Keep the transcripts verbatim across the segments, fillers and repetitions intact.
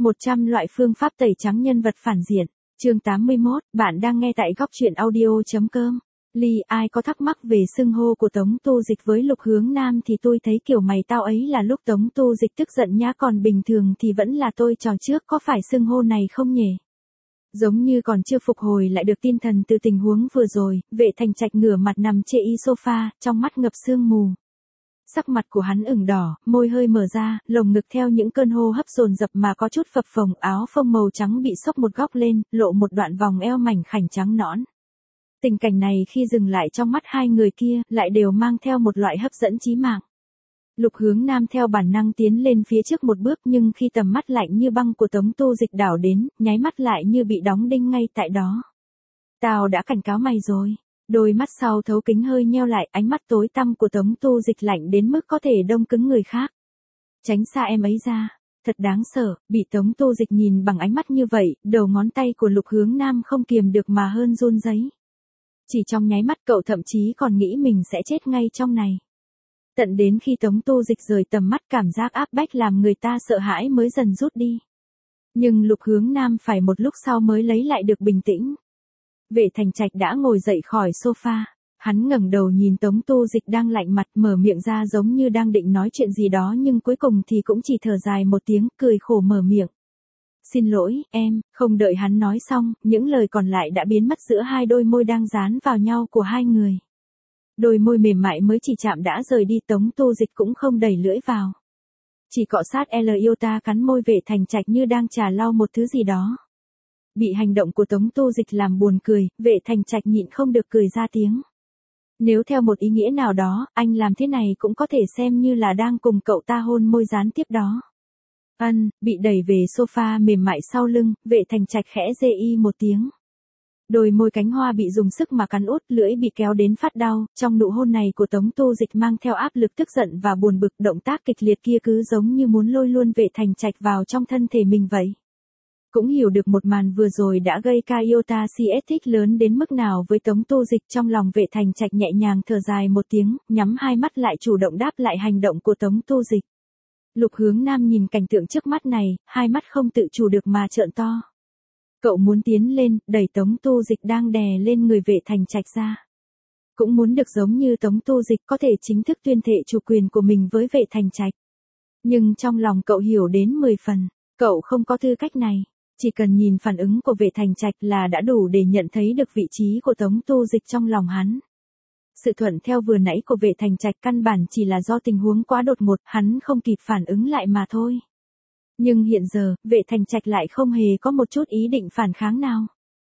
một trăm loại phương pháp tẩy trắng nhân vật phản diện. Chương tám mươi mốt, bạn đang nghe tại góc truyện audio.com. Ly, ai có thắc mắc về xưng hô của Tống Tu Dịch với Lục Hướng Nam thì tôi thấy kiểu mày tao ấy là lúc Tống Tu Dịch tức giận nhá, còn bình thường thì vẫn là tôi trò trước, có phải xưng hô này không nhỉ? Giống như còn chưa phục hồi lại được tinh thần từ tình huống vừa rồi, Vệ Thành Trạch ngửa mặt nằm chê y sofa, trong mắt ngập sương mù. Sắc mặt của hắn ửng đỏ, môi hơi mở ra, lồng ngực theo những cơn hô hấp dồn dập mà có chút phập phồng, áo phông màu trắng bị xốc một góc lên, lộ một đoạn vòng eo mảnh khảnh trắng nõn. Tình cảnh này khi dừng lại trong mắt hai người kia, lại đều mang theo một loại hấp dẫn chí mạng. Lục Hướng Nam theo bản năng tiến lên phía trước một bước, nhưng khi tầm mắt lạnh như băng của Tống Tu Dịch đảo đến, nháy mắt lại như bị đóng đinh ngay tại đó. Tao đã cảnh cáo mày rồi. Đôi mắt sau thấu kính hơi nheo lại, ánh mắt tối tăm của Tống Tu Dịch lạnh đến mức có thể đông cứng người khác. Tránh xa em ấy ra. Thật đáng sợ, bị Tống Tu Dịch nhìn bằng ánh mắt như vậy, đầu ngón tay của Lục Hướng Nam không kiềm được mà hơn run rẩy. Chỉ trong nháy mắt cậu thậm chí còn nghĩ mình sẽ chết ngay trong này. Tận đến khi Tống Tu Dịch rời tầm mắt, cảm giác áp bách làm người ta sợ hãi mới dần rút đi. Nhưng Lục Hướng Nam phải một lúc sau mới lấy lại được bình tĩnh. Vệ Thành Trạch đã ngồi dậy khỏi sofa, hắn ngẩng đầu nhìn Tống Tu Dịch đang lạnh mặt, mở miệng ra giống như đang định nói chuyện gì đó, nhưng cuối cùng thì cũng chỉ thở dài một tiếng, cười khổ mở miệng. Xin lỗi, em. Không đợi hắn nói xong, những lời còn lại đã biến mất giữa hai đôi môi đang dán vào nhau của hai người. Đôi môi mềm mại mới chỉ chạm đã rời đi, Tống Tu Dịch cũng không đẩy lưỡi vào. Chỉ cọ sát L iota cắn môi Vệ Thành Trạch như đang trà lau một thứ gì đó. Bị hành động của Tống Tu Dịch làm buồn cười, Vệ Thành Trạch nhịn không được cười ra tiếng. Nếu theo một ý nghĩa nào đó, anh làm thế này cũng có thể xem như là đang cùng cậu ta hôn môi gián tiếp đó. Ân, bị đẩy về sofa mềm mại sau lưng, Vệ Thành Trạch khẽ dê y một tiếng. Đôi môi cánh hoa bị dùng sức mà cắn út, lưỡi bị kéo đến phát đau, trong nụ hôn này của Tống Tu Dịch mang theo áp lực tức giận và buồn bực, động tác kịch liệt kia cứ giống như muốn lôi luôn Vệ Thành Trạch vào trong thân thể mình vậy. Cũng hiểu được một màn vừa rồi đã gây ca iota cs thích lớn đến mức nào với Tống Tu Dịch, trong lòng Vệ Thành Trạch nhẹ nhàng thở dài một tiếng, nhắm hai mắt lại chủ động đáp lại hành động của Tống Tu Dịch. Lục Hướng Nam nhìn cảnh tượng trước mắt này, hai mắt không tự chủ được mà trợn to. Cậu muốn tiến lên, đẩy Tống Tu Dịch đang đè lên người Vệ Thành Trạch ra. Cũng muốn được giống như Tống Tu Dịch có thể chính thức tuyên thệ chủ quyền của mình với Vệ Thành Trạch. Nhưng trong lòng cậu hiểu đến mười phần, cậu không có tư cách này. Chỉ cần nhìn phản ứng của Vệ Thành Trạch là đã đủ để nhận thấy được vị trí của Tống Tu Dịch trong lòng hắn. Sự thuận theo vừa nãy của Vệ Thành Trạch căn bản chỉ là do tình huống quá đột ngột, hắn không kịp phản ứng lại mà thôi. Nhưng hiện giờ, Vệ Thành Trạch lại không hề có một chút ý định phản kháng nào.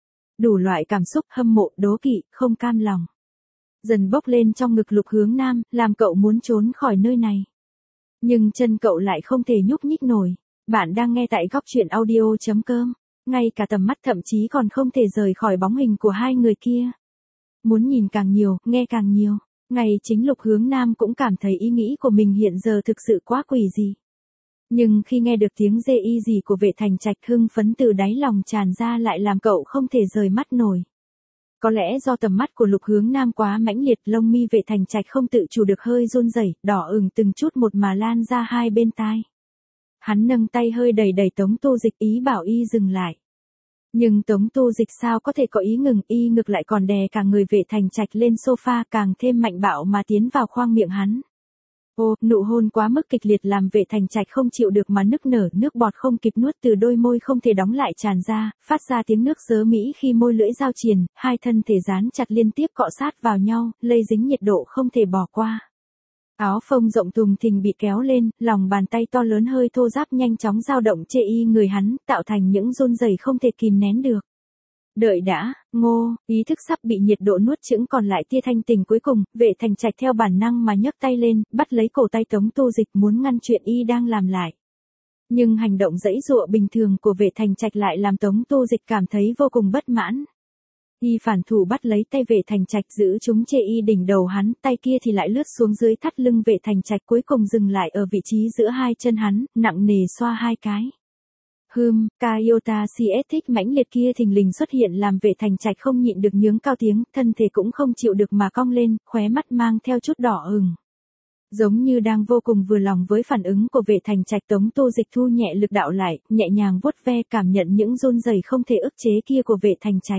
Đủ loại cảm xúc hâm mộ, đố kỵ, không cam lòng dần bốc lên trong ngực Lục Hướng Nam, làm cậu muốn trốn khỏi nơi này. Nhưng chân cậu lại không thể nhúc nhích nổi. Bạn đang nghe tại góc truyện audio.com. Ngay cả tầm mắt thậm chí còn không thể rời khỏi bóng hình của hai người kia. Muốn nhìn càng nhiều, nghe càng nhiều. Ngay chính Lục Hướng Nam cũng cảm thấy ý nghĩ của mình hiện giờ thực sự quá quỷ dị. Nhưng khi nghe được tiếng dê y gì của Vệ Thành Trạch, hưng phấn từ đáy lòng tràn ra lại làm cậu không thể rời mắt nổi. Có lẽ do tầm mắt của Lục Hướng Nam quá mãnh liệt, lông mi Vệ Thành Trạch không tự chủ được hơi run rẩy, đỏ ửng từng chút một mà lan ra hai bên tai. Hắn nâng tay hơi đẩy đẩy Tống Tu Dịch, ý bảo y dừng lại. Nhưng Tống Tu Dịch sao có thể có ý ngừng, y ngược lại còn đè cả người Vệ Thành Trạch lên sofa, càng thêm mạnh bạo mà tiến vào khoang miệng hắn. Ô, nụ hôn quá mức kịch liệt làm Vệ Thành Trạch không chịu được mà nức nở, nước bọt không kịp nuốt từ đôi môi không thể đóng lại tràn ra, phát ra tiếng nước dớ mỹ khi môi lưỡi giao triền, hai thân thể dán chặt liên tiếp cọ sát vào nhau, lây dính nhiệt độ không thể bỏ qua. Áo phông rộng thùng thình bị kéo lên, lòng bàn tay to lớn hơi thô ráp nhanh chóng dao động chê y người hắn, tạo thành những run rẩy không thể kìm nén được. Đợi đã, Ngô, ý thức sắp bị nhiệt độ nuốt chửng còn lại tia thanh tình cuối cùng, Vệ Thành Trạch theo bản năng mà nhấc tay lên, bắt lấy cổ tay Tống Tu Dịch muốn ngăn chuyện y đang làm lại. Nhưng hành động giãy giụa bình thường của Vệ Thành Trạch lại làm Tống Tu Dịch cảm thấy vô cùng bất mãn. Y phản thủ bắt lấy tay Vệ Thành Trạch giữ chúng chê y đỉnh đầu hắn, tay kia thì lại lướt xuống dưới thắt lưng Vệ Thành Trạch, cuối cùng dừng lại ở vị trí giữa hai chân hắn, nặng nề xoa hai cái. Hừm, ca iota cs thích mãnh liệt kia thình lình xuất hiện làm Vệ Thành Trạch không nhịn được nhướng cao tiếng, thân thể cũng không chịu được mà cong lên, khóe mắt mang theo chút đỏ ửng. Giống như đang vô cùng vừa lòng với phản ứng của Vệ Thành Trạch, Tống Tô Dịch thu nhẹ lực đạo lại, nhẹ nhàng vuốt ve cảm nhận những run rẩy không thể ức chế kia của Vệ Thành Trạch.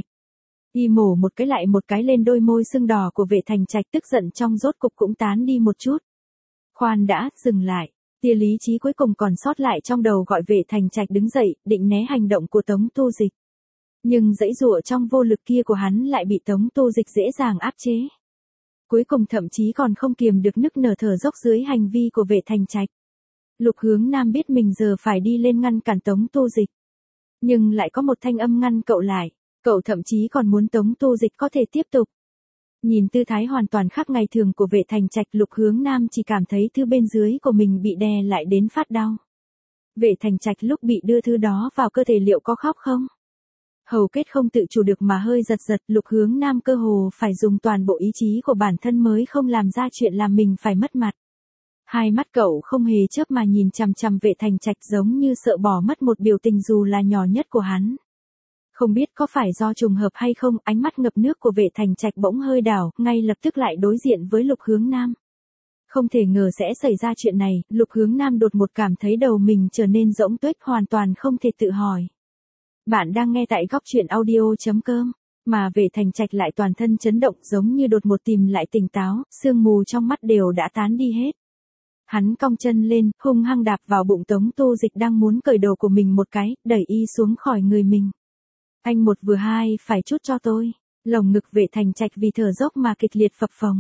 Y mổ một cái lại một cái lên đôi môi sưng đỏ của Vệ Thành Trạch, tức giận trong rốt cục cũng tán đi một chút. Khoan đã, dừng lại. Tia lý trí cuối cùng còn sót lại trong đầu gọi Vệ Thành Trạch đứng dậy, định né hành động của Tống Tô Dịch. Nhưng dãy dụa trong vô lực kia của hắn lại bị Tống Tô Dịch dễ dàng áp chế. Cuối cùng thậm chí còn không kiềm được nức nở thở dốc dưới hành vi của Vệ Thành Trạch. Lục Hướng Nam biết mình giờ phải đi lên ngăn cản Tống Tô Dịch. Nhưng lại có một thanh âm ngăn cậu lại, cậu thậm chí còn muốn Tống Tô Dịch có thể tiếp tục. Nhìn tư thái hoàn toàn khác ngày thường của Vệ Thành Trạch, Lục Hướng Nam chỉ cảm thấy thứ bên dưới của mình bị đè lại đến phát đau. Vệ Thành Trạch lúc bị đưa thứ đó vào cơ thể liệu có khóc không? Hầu kết không tự chủ được mà hơi giật giật, Lục Hướng Nam cơ hồ phải dùng toàn bộ ý chí của bản thân mới không làm ra chuyện làm mình phải mất mặt. Hai mắt cậu không hề chớp mà nhìn chằm chằm Vệ Thành Trạch, giống như sợ bỏ mất một biểu tình dù là nhỏ nhất của hắn. Không biết có phải do trùng hợp hay không, ánh mắt ngập nước của Vệ Thành Trạch bỗng hơi đảo, ngay lập tức lại đối diện với Lục Hướng Nam. Không thể ngờ sẽ xảy ra chuyện này, Lục Hướng Nam đột một cảm thấy đầu mình trở nên rỗng tuếch, hoàn toàn không thể tự hỏi. Bạn đang nghe tại góc truyện audio chấm com, mà Vệ Thành Trạch lại toàn thân chấn động, giống như đột một tìm lại tỉnh táo, sương mù trong mắt đều đã tán đi hết. Hắn cong chân lên, hung hăng đạp vào bụng Tống Tô Dịch đang muốn cởi đồ của mình một cái, đẩy y xuống khỏi người mình. Anh một vừa hai phải chút cho tôi. Lồng ngực Vệ Thành Trạch vì thở dốc mà kịch liệt phập phồng.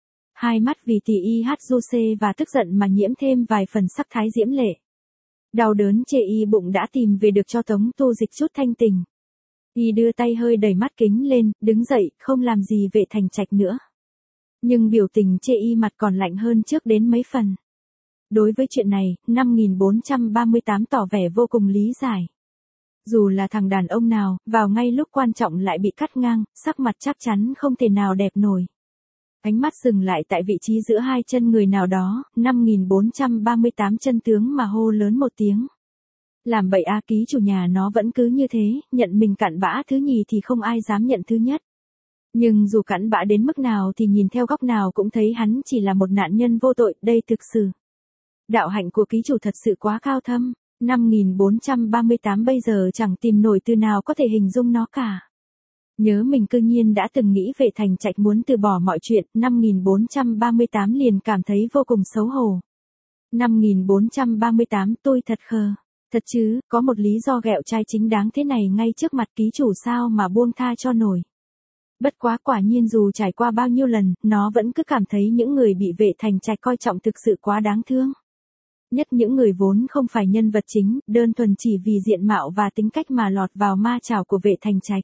Hai mắt vì tỷ y hát du xê và tức giận mà nhiễm thêm vài phần sắc thái diễm lệ. Đau đớn chê y bụng đã tìm về được cho Tống Tô Dịch chút thanh tình. Y đưa tay hơi đẩy mắt kính lên, đứng dậy, không làm gì Vệ Thành Trạch nữa. Nhưng biểu tình chê y mặt còn lạnh hơn trước đến mấy phần. Đối với chuyện này, năm nghìn bốn trăm ba mươi tám tỏ vẻ vô cùng lý giải. Dù là thằng đàn ông nào, vào ngay lúc quan trọng lại bị cắt ngang, sắc mặt chắc chắn không thể nào đẹp nổi. Ánh mắt dừng lại tại vị trí giữa hai chân người nào đó, năm nghìn bốn trăm ba mươi tám chân tướng mà hô lớn một tiếng. Làm bậy a, ký chủ nhà nó vẫn cứ như thế, nhận mình cặn bã thứ nhì thì không ai dám nhận thứ nhất. Nhưng dù cặn bã đến mức nào thì nhìn theo góc nào cũng thấy hắn chỉ là một nạn nhân vô tội, đây thực sự. Đạo hạnh của ký chủ thật sự quá cao thâm. năm nghìn bốn trăm ba mươi tám bây giờ chẳng tìm nổi từ nào có thể hình dung nó cả. Nhớ mình cư nhiên đã từng nghĩ Vệ Thành Trạch muốn từ bỏ mọi chuyện, năm nghìn bốn trăm ba mươi tám liền cảm thấy vô cùng xấu hổ. năm nghìn bốn trăm ba mươi tám tôi thật khờ. Thật chứ, có một lý do ghẹo trai chính đáng thế này ngay trước mặt ký chủ sao mà buông tha cho nổi. Bất quá quả nhiên dù trải qua bao nhiêu lần, nó vẫn cứ cảm thấy những người bị Vệ Thành Trạch coi trọng thực sự quá đáng thương. Nhất những người vốn không phải nhân vật chính, đơn thuần chỉ vì diện mạo và tính cách mà lọt vào ma chảo của Vệ Thành Trạch.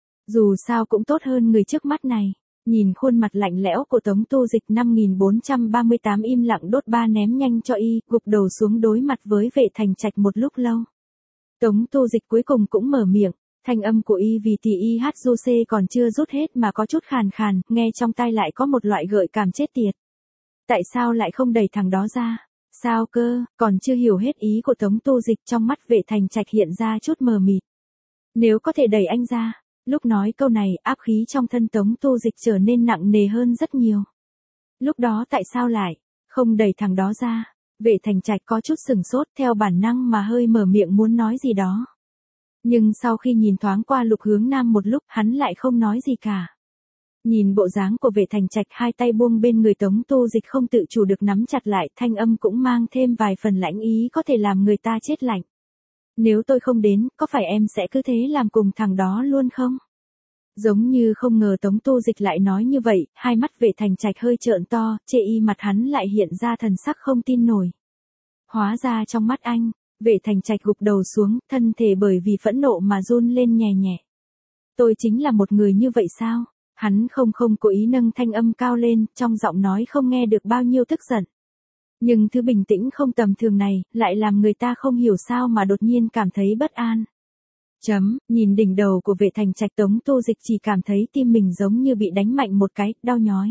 Dù sao cũng tốt hơn người trước mắt này. Nhìn khuôn mặt lạnh lẽo của Tống Tô Dịch, năm nghìn bốn trăm ba mươi tám im lặng đốt ba ném nhanh cho y, gục đầu xuống đối mặt với Vệ Thành Trạch một lúc lâu. Tống Tô Dịch cuối cùng cũng mở miệng, thanh âm của y vì tỷ y hát du xê còn chưa rút hết mà có chút khàn khàn, nghe trong tai lại có một loại gợi cảm chết tiệt. Tại sao lại không đẩy thằng đó ra? Sao cơ, còn chưa hiểu hết ý của Tống Tô Dịch, trong mắt Vệ Thành Trạch hiện ra chút mờ mịt. Nếu có thể đẩy anh ra, lúc nói câu này áp khí trong thân Tống Tô Dịch trở nên nặng nề hơn rất nhiều. Lúc đó tại sao lại không đẩy thằng đó ra? Vệ Thành Trạch có chút sừng sốt, theo bản năng mà hơi mở miệng muốn nói gì đó. Nhưng sau khi nhìn thoáng qua Lục Hướng Nam một lúc, hắn lại không nói gì cả. Nhìn bộ dáng của Vệ Thành Trạch, hai tay buông bên người Tống Tô Dịch không tự chủ được nắm chặt lại, thanh âm cũng mang thêm vài phần lãnh ý có thể làm người ta chết lạnh. Nếu tôi không đến, có phải em sẽ cứ thế làm cùng thằng đó luôn không? Giống như không ngờ Tống Tô Dịch lại nói như vậy, hai mắt Vệ Thành Trạch hơi trợn to, chê y mặt hắn lại hiện ra thần sắc không tin nổi. Hóa ra trong mắt anh, Vệ Thành Trạch gục đầu xuống, thân thể bởi vì phẫn nộ mà run lên nhẹ nhẹ. Tôi chính là một người như vậy sao? Hắn không không cố ý nâng thanh âm cao lên, trong giọng nói không nghe được bao nhiêu tức giận. Nhưng thứ bình tĩnh không tầm thường này, lại làm người ta không hiểu sao mà đột nhiên cảm thấy bất an. Chấm, nhìn đỉnh đầu của Vệ Thành Trạch, Tống Tô Dịch chỉ cảm thấy tim mình giống như bị đánh mạnh một cái, đau nhói.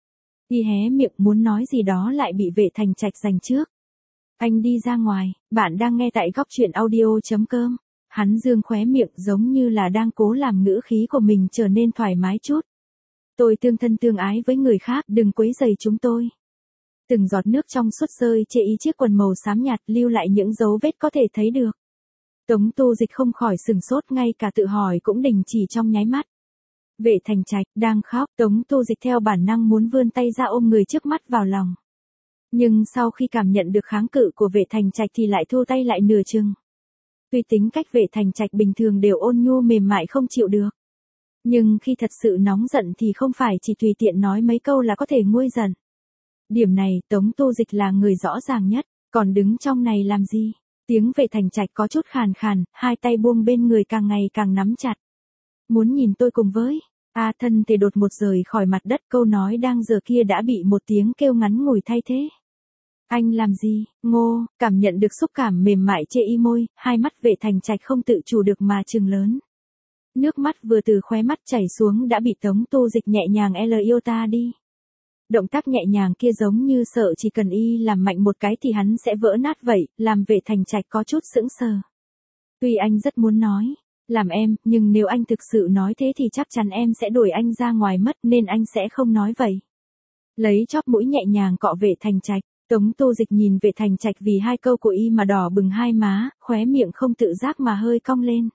Y hé miệng muốn nói gì đó lại bị Vệ Thành Trạch giành trước. Anh đi ra ngoài, bạn đang nghe tại góc truyện audio chấm com. Hắn dương khóe miệng giống như là đang cố làm ngữ khí của mình trở nên thoải mái chút. Tôi tương thân tương ái với người khác, đừng quấy rầy chúng tôi. Từng giọt nước trong suốt rơi chệ y chiếc quần màu xám nhạt lưu lại những dấu vết có thể thấy được. Tống Tu Dịch không khỏi sừng sốt, ngay cả tự hỏi cũng đình chỉ trong nháy mắt. Vệ Thành Trạch đang khóc, Tống Tu Dịch theo bản năng muốn vươn tay ra ôm người trước mắt vào lòng. Nhưng sau khi cảm nhận được kháng cự của Vệ Thành Trạch thì lại thu tay lại nửa chừng. Tuy tính cách Vệ Thành Trạch bình thường đều ôn nhu mềm mại không chịu được. Nhưng khi thật sự nóng giận thì không phải chỉ tùy tiện nói mấy câu là có thể nguôi giận. Điểm này Tống Tu Dịch là người rõ ràng nhất, còn đứng trong này làm gì? Tiếng Vệ Thành Trạch có chút khàn khàn, hai tay buông bên người càng ngày càng nắm chặt. Muốn nhìn tôi cùng với, A thân thể đột một rời khỏi mặt đất, câu nói đang giờ kia đã bị một tiếng kêu ngắn ngủi thay thế. Anh làm gì, Ngô, cảm nhận được xúc cảm mềm mại chệ y môi, hai mắt Vệ Thành Trạch không tự chủ được mà trừng lớn. Nước mắt vừa từ khóe mắt chảy xuống đã bị Tống Tu Dịch nhẹ nhàng L yêu ta đi. Động tác nhẹ nhàng kia giống như sợ chỉ cần y làm mạnh một cái thì hắn sẽ vỡ nát vậy, làm Vệ Thành Trạch có chút sững sờ. Tuy anh rất muốn nói, làm em, nhưng nếu anh thực sự nói thế thì chắc chắn em sẽ đuổi anh ra ngoài mất, nên anh sẽ không nói vậy. Lấy chóp mũi nhẹ nhàng cọ Vệ Thành Trạch, Tống Tu Dịch nhìn Vệ Thành Trạch vì hai câu của y mà đỏ bừng hai má, khóe miệng không tự giác mà hơi cong lên.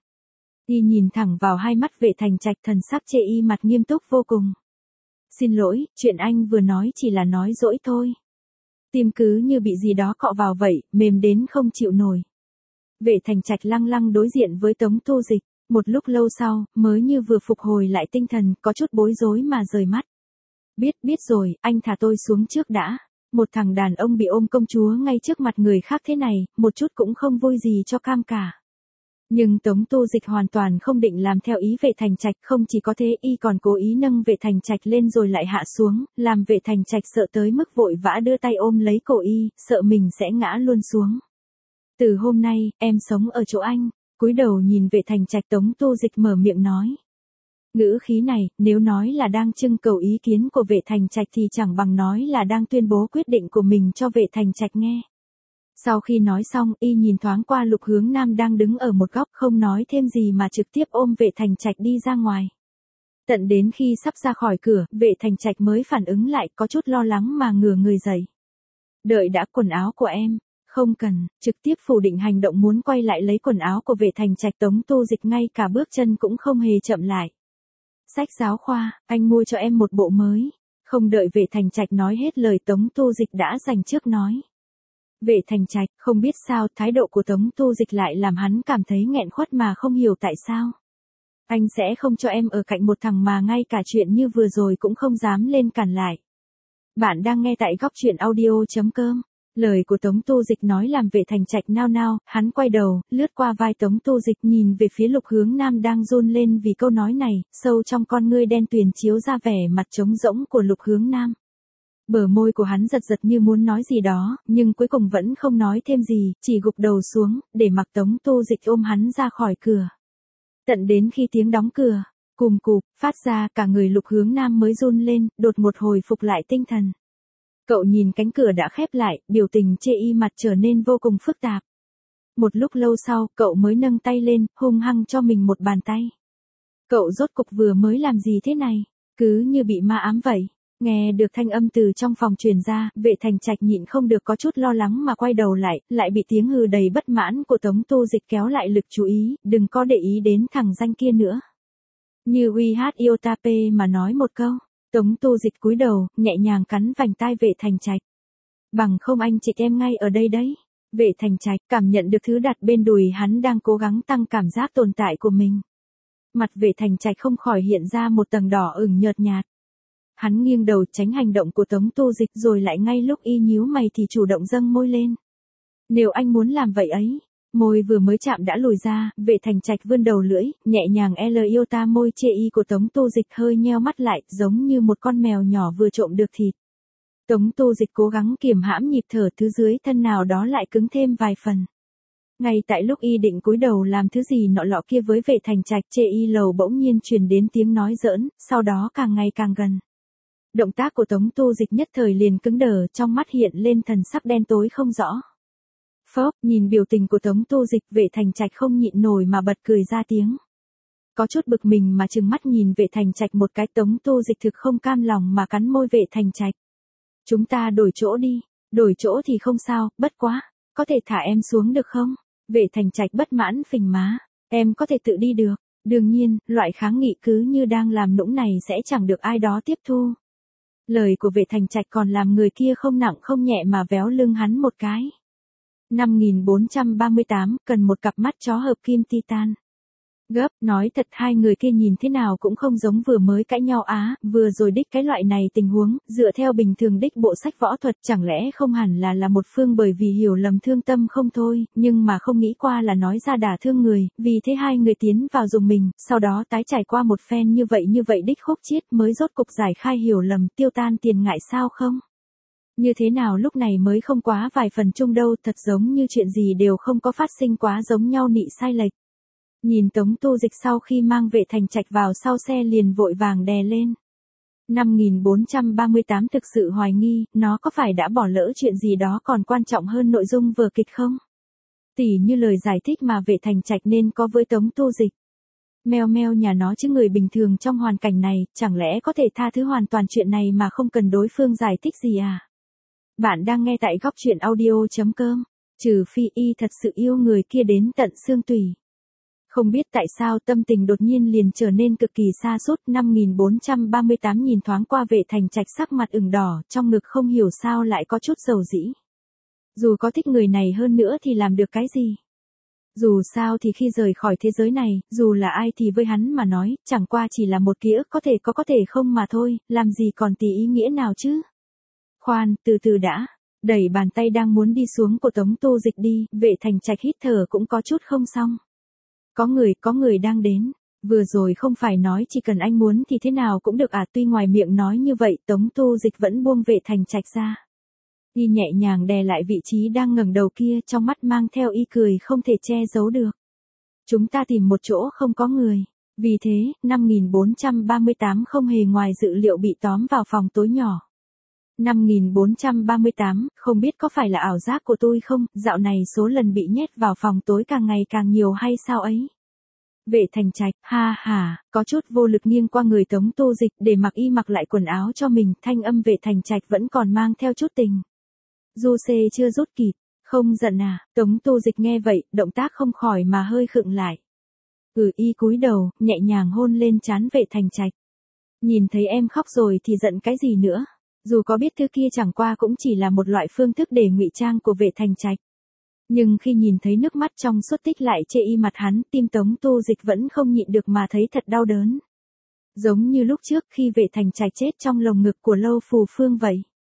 Y nhìn thẳng vào hai mắt Vệ Thành Trạch, thần sắc chệ y mặt nghiêm túc vô cùng. Xin lỗi, chuyện anh vừa nói chỉ là nói dỗi thôi. Tim cứ như bị gì đó cọ vào vậy, mềm đến không chịu nổi. Vệ Thành Trạch lăng lăng đối diện với Tống Tu Dịch, một lúc lâu sau, mới như vừa phục hồi lại tinh thần, có chút bối rối mà rời mắt. Biết, biết rồi, anh thả tôi xuống trước đã. Một thằng đàn ông bị ôm công chúa ngay trước mặt người khác thế này, một chút cũng không vui gì cho cam cả. Nhưng Tống Tu Dịch hoàn toàn không định làm theo ý Vệ Thành Trạch, không chỉ có thế y còn cố ý nâng Vệ Thành Trạch lên rồi lại hạ xuống, làm Vệ Thành Trạch sợ tới mức vội vã đưa tay ôm lấy cổ y, sợ mình sẽ ngã luôn xuống. Từ hôm nay, em sống ở chỗ anh, cúi đầu nhìn Vệ Thành Trạch, Tống Tu Dịch mở miệng nói. Ngữ khí này, nếu nói là đang trưng cầu ý kiến của Vệ Thành Trạch thì chẳng bằng nói là đang tuyên bố quyết định của mình cho Vệ Thành Trạch nghe. Sau khi nói xong, y nhìn thoáng qua Lục Hướng Nam đang đứng ở một góc, không nói thêm gì mà trực tiếp ôm Vệ Thành Trạch đi ra ngoài. Tận đến khi sắp ra khỏi cửa, Vệ Thành Trạch mới phản ứng lại, có chút lo lắng mà ngửa người dậy. Đợi đã, quần áo của em. Không cần, trực tiếp phủ định hành động muốn quay lại lấy quần áo của Vệ Thành Trạch. Tống Tu Dịch ngay cả bước chân cũng không hề chậm lại. Sách giáo khoa, anh mua cho em một bộ mới. Không đợi Vệ Thành Trạch nói hết lời, Tống Tu Dịch đã giành trước nói. Vệ Thành Trạch, không biết sao, thái độ của Tống Tu Dịch lại làm hắn cảm thấy nghẹn khuất mà không hiểu tại sao. Anh sẽ không cho em ở cạnh một thằng mà ngay cả chuyện như vừa rồi cũng không dám lên cản lại. Bạn đang nghe tại góc truyện audio chấm com. Lời của Tống Tu Dịch nói làm Vệ Thành Trạch nao nao, hắn quay đầu, lướt qua vai Tống Tu Dịch nhìn về phía Lục Hướng Nam đang run lên vì câu nói này, sâu trong con ngươi đen tuyền chiếu ra vẻ mặt trống rỗng của Lục Hướng Nam. Bờ môi của hắn giật giật như muốn nói gì đó, nhưng cuối cùng vẫn không nói thêm gì, chỉ gục đầu xuống, để mặc Tống Tu Dịch ôm hắn ra khỏi cửa. Tận đến khi tiếng đóng cửa, cùm cụp, phát ra, cả người Lục Hướng Nam mới run lên, đột một hồi phục lại tinh thần. Cậu nhìn cánh cửa đã khép lại, biểu tình chê y mặt trở nên vô cùng phức tạp. Một lúc lâu sau, cậu mới nâng tay lên, hung hăng cho mình một bàn tay. Cậu rốt cục vừa mới làm gì thế này? Cứ như bị ma ám vậy. Nghe được thanh âm từ trong phòng truyền ra, Vệ Thành Trạch nhịn không được có chút lo lắng mà quay đầu lại, lại bị tiếng hừ đầy bất mãn của Tống Tu Dịch kéo lại lực chú ý, đừng có để ý đến thằng danh kia nữa. Như uy hát yêu ta pê mà nói một câu. Tống Tu Dịch cúi đầu, nhẹ nhàng cắn vành tai Vệ Thành Trạch. Bằng không anh chị em ngay ở đây đấy. Vệ Thành Trạch cảm nhận được thứ đặt bên đùi hắn đang cố gắng tăng cảm giác tồn tại của mình. Mặt Vệ Thành Trạch không khỏi hiện ra một tầng đỏ ửng nhợt nhạt. Hắn nghiêng đầu tránh hành động của Tống Tu Dịch rồi lại ngay lúc y nhíu mày thì chủ động dâng môi lên. Nếu anh muốn làm vậy ấy. Môi vừa mới chạm đã lùi ra, Vệ Thành Trạch vươn đầu lưỡi, nhẹ nhàng L yêu ta môi chê y của Tống Tu Dịch hơi nheo mắt lại, giống như một con mèo nhỏ vừa trộm được thịt. Tống Tu Dịch cố gắng kiềm hãm nhịp thở, thứ dưới thân nào đó lại cứng thêm vài phần. Ngay tại lúc y định cúi đầu làm thứ gì nọ lọ kia với Vệ Thành Trạch, chê y lầu bỗng nhiên truyền đến tiếng nói giỡn, sau đó càng ngày càng gần. Động tác của Tống Tu Dịch nhất thời liền cứng đờ, trong mắt hiện lên thần sắc đen tối không rõ. Phốc, nhìn biểu tình của Tống Tu Dịch, Vệ Thành Trạch không nhịn nổi mà bật cười ra tiếng. Có chút bực mình mà trừng mắt nhìn Vệ Thành Trạch một cái. Tống Tu Dịch thực không cam lòng mà cắn môi Vệ Thành Trạch. Chúng ta đổi chỗ đi. Đổi chỗ thì không sao, bất quá. Có thể thả em xuống được không? Vệ Thành Trạch bất mãn phình má. Em có thể tự đi được. Đương nhiên, loại kháng nghị cứ như đang làm nũng này sẽ chẳng được ai đó tiếp thu. Lời của Vệ Thành Trạch còn làm người kia không nặng không nhẹ mà véo lưng hắn một cái. năm nghìn bốn trăm ba mươi tám, cần một cặp mắt chó hợp kim titan. Gấp, nói thật hai người kia nhìn thế nào cũng không giống vừa mới cãi nhau á, vừa rồi đích cái loại này tình huống, dựa theo bình thường đích bộ sách võ thuật chẳng lẽ không hẳn là là một phương bởi vì hiểu lầm thương tâm không thôi, nhưng mà không nghĩ qua là nói ra đả thương người, vì thế hai người tiến vào dùng mình, sau đó tái trải qua một phen như vậy như vậy đích khúc chiết mới rốt cục giải khai hiểu lầm tiêu tan tiền ngại sao không? Như thế nào lúc này mới không quá vài phần chung đâu, thật giống như chuyện gì đều không có phát sinh quá giống nhau nị sai lệch. Nhìn Tống Tu Dịch sau khi mang Vệ Thành Trạch vào sau xe liền vội vàng đè lên. năm nghìn bốn trăm ba mươi tám thực sự hoài nghi, nó có phải đã bỏ lỡ chuyện gì đó còn quan trọng hơn nội dung vở kịch không? Tỉ như lời giải thích mà Vệ Thành Trạch nên có với Tống Tu Dịch. Meo meo nhà nó chứ người bình thường trong hoàn cảnh này, chẳng lẽ có thể tha thứ hoàn toàn chuyện này mà không cần đối phương giải thích gì à? Bạn đang nghe tại góc truyện audio chấm com, trừ phi y thật sự yêu người kia đến tận xương tủy. Không biết tại sao tâm tình đột nhiên liền trở nên cực kỳ xa sút năm nghìn bốn trăm ba mươi tám nhìn thoáng qua Vệ Thành Trạch sắc mặt ửng đỏ, trong ngực không hiểu sao lại có chút dầu dĩ. Dù có thích người này hơn nữa thì làm được cái gì? Dù sao thì khi rời khỏi thế giới này, dù là ai thì với hắn mà nói, chẳng qua chỉ là một ký ức có thể có có thể không mà thôi, làm gì còn tí ý nghĩa nào chứ? Khoan, từ từ đã. Đẩy bàn tay đang muốn đi xuống của Tống Tu Dịch đi, Vệ Thành Trạch hít thở cũng có chút không xong. Có người, có người đang đến. Vừa rồi không phải nói chỉ cần anh muốn thì thế nào cũng được à, tuy ngoài miệng nói như vậy Tống Tu Dịch vẫn buông Vệ Thành Trạch ra. Y nhẹ nhàng đè lại vị trí đang ngẩng đầu kia, trong mắt mang theo y cười không thể che giấu được. Chúng ta tìm một chỗ không có người. Vì thế, năm nghìn bốn trăm ba mươi tám không hề ngoài dự liệu bị tóm vào phòng tối nhỏ. năm nghìn bốn trăm ba mươi tám, không biết có phải là ảo giác của tôi không, dạo này số lần bị nhét vào phòng tối càng ngày càng nhiều hay sao ấy? Vệ Thành Trạch, ha ha, có chút vô lực nghiêng qua người Tống Tu Dịch để mặc y mặc lại quần áo cho mình, thanh âm Vệ Thành Trạch vẫn còn mang theo chút tình. Du xê chưa rút kịp, không giận à? Tống Tu Dịch nghe vậy, động tác không khỏi mà hơi khựng lại. Ừ, y cúi đầu, nhẹ nhàng hôn lên trán Vệ Thành Trạch. Nhìn thấy em khóc rồi thì giận cái gì nữa? Dù có biết thứ kia chẳng qua cũng chỉ là một loại phương thức để ngụy trang của Vệ Thành Trạch. Nhưng khi nhìn thấy nước mắt trong suốt tích lại chê y mặt hắn, tim Tống Tu Dịch vẫn không nhịn được mà thấy thật đau đớn. Giống như lúc trước khi Vệ Thành Trạch chết trong lồng ngực của Lâu Phù Phương vậy.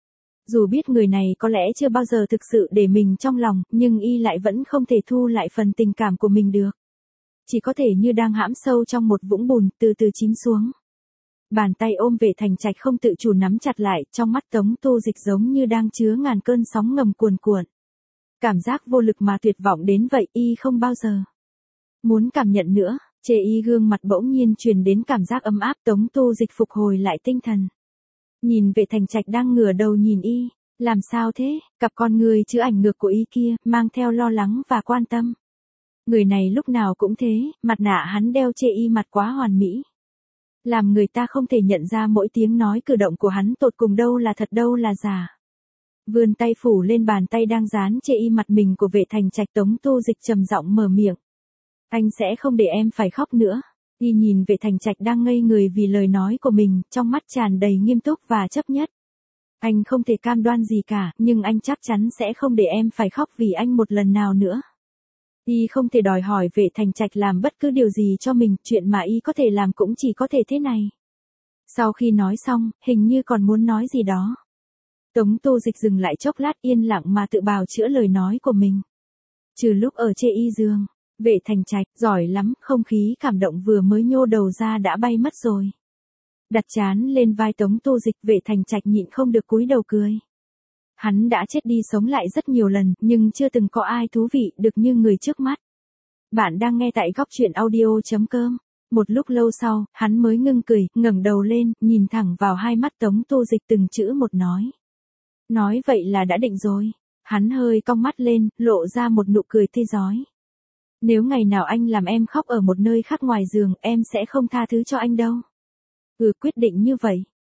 Dù biết người này có lẽ chưa bao giờ thực sự để mình trong lòng, nhưng y lại vẫn không thể thu lại phần tình cảm của mình được. Chỉ có thể như đang hãm sâu trong một vũng bùn, từ từ chìm xuống. Bàn tay ôm Vệ Thành Trạch không tự chủ nắm chặt lại, trong mắt Tống Tu Dịch giống như đang chứa ngàn cơn sóng ngầm cuồn cuộn. Cảm giác vô lực mà tuyệt vọng đến vậy y không bao giờ muốn cảm nhận nữa, chê y gương mặt bỗng nhiên truyền đến cảm giác ấm áp. Tống Tu Dịch phục hồi lại tinh thần. Nhìn Vệ Thành Trạch đang ngửa đầu nhìn y, làm sao thế, cặp con người chứa ảnh ngược của y kia, mang theo lo lắng và quan tâm. Người này lúc nào cũng thế, mặt nạ hắn đeo chê y mặt quá hoàn mỹ. Làm người ta không thể nhận ra mỗi tiếng nói cử động của hắn tột cùng đâu là thật đâu là giả. Vươn tay phủ lên bàn tay đang dán chê y mặt mình của Vệ Thành Trạch, Tống Tu Dịch trầm giọng mở miệng. Anh sẽ không để em phải khóc nữa. Y nhìn Vệ Thành Trạch đang ngây người vì lời nói của mình, trong mắt tràn đầy nghiêm túc và chấp nhất. Anh không thể cam đoan gì cả, nhưng anh chắc chắn sẽ không để em phải khóc vì anh một lần nào nữa. Y không thể đòi hỏi Vệ Thành Trạch làm bất cứ điều gì cho mình, chuyện mà y có thể làm cũng chỉ có thể thế này. Sau khi nói xong, hình như còn muốn nói gì đó. Tống Tu Dịch dừng lại chốc lát, yên lặng mà tự bào chữa lời nói của mình. Trừ lúc ở chê y giường, Vệ Thành Trạch, giỏi lắm, không khí cảm động vừa mới nhô đầu ra đã bay mất rồi. Đặt trán lên vai Tống Tu Dịch, Vệ Thành Trạch nhịn không được cúi đầu cười. Hắn đã chết đi sống lại rất nhiều lần, nhưng chưa từng có ai thú vị được như người trước mắt. Bạn đang nghe tại góc truyện audio chấm com. Một lúc lâu sau, hắn mới ngưng cười, ngẩng đầu lên, nhìn thẳng vào hai mắt Tống Tu Dịch từng chữ một nói. Nói vậy là đã định rồi. Hắn hơi cong mắt lên, lộ ra một nụ cười tươi rói. Nếu ngày nào anh làm em khóc ở một nơi khác ngoài giường, em sẽ không tha thứ cho anh đâu. Ừ, quyết định như vậy.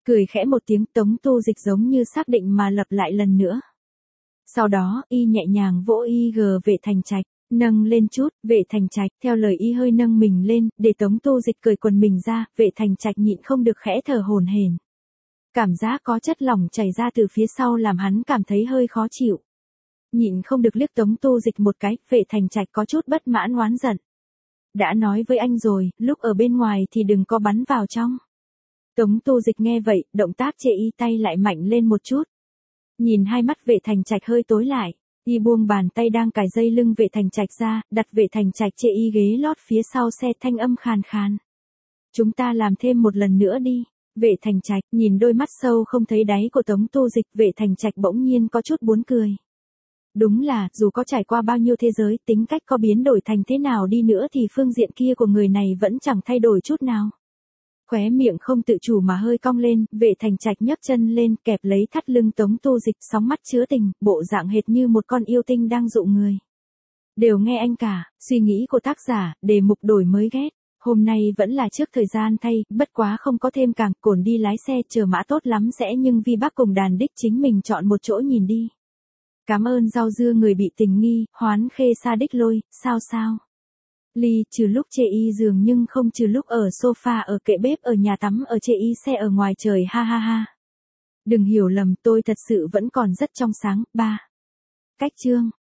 Cười khẽ một tiếng, Tống Tu Dịch giống như xác định mà lặp lại lần nữa. Sau đó, y nhẹ nhàng vỗ y gờ Vệ Thành Trạch, nâng lên chút, Vệ Thành Trạch, theo lời y hơi nâng mình lên, để Tống Tu Dịch cởi quần mình ra, Vệ Thành Trạch nhịn không được khẽ thở hổn hển. Cảm giác có chất lỏng chảy ra từ phía sau làm hắn cảm thấy hơi khó chịu. Nhịn không được liếc Tống Tu Dịch một cái, Vệ Thành Trạch có chút bất mãn oán giận. Đã nói với anh rồi, lúc ở bên ngoài thì đừng có bắn vào trong. Tống Tu Dịch nghe vậy, động tác chê y tay lại mạnh lên một chút. Nhìn hai mắt Vệ Thành Trạch hơi tối lại, y buông bàn tay đang cài dây lưng Vệ Thành Trạch ra, đặt Vệ Thành Trạch chê y ghế lót phía sau xe, thanh âm khàn khàn. Chúng ta làm thêm một lần nữa đi. Vệ Thành Trạch nhìn đôi mắt sâu không thấy đáy của Tống Tu Dịch, Vệ Thành Trạch bỗng nhiên có chút buồn cười. Đúng là, dù có trải qua bao nhiêu thế giới, tính cách có biến đổi thành thế nào đi nữa thì phương diện kia của người này vẫn chẳng thay đổi chút nào. Khóe miệng không tự chủ mà hơi cong lên, Vệ Thành Trạch nhấc chân lên, kẹp lấy thắt lưng Tống Tu Dịch, sóng mắt chứa tình, bộ dạng hệt như một con yêu tinh đang dụ người. Đều nghe anh cả, suy nghĩ của tác giả, đề mục đổi mới ghét. Hôm nay vẫn là trước thời gian thay, bất quá không có thêm càng, Cồn đi lái xe chờ mã tốt lắm sẽ, nhưng Vi Bác cùng đàn đích chính mình chọn một chỗ nhìn đi. Cảm ơn rau dưa người bị tình nghi, Hoán Khê Sa đích lôi, sao sao. Ly, trừ lúc chê y giường nhưng không trừ lúc ở sofa, ở kệ bếp, ở nhà tắm, ở chê y xe, ở ngoài trời, ha ha ha. Đừng hiểu lầm, tôi thật sự vẫn còn rất trong sáng. Ba. Cách chương.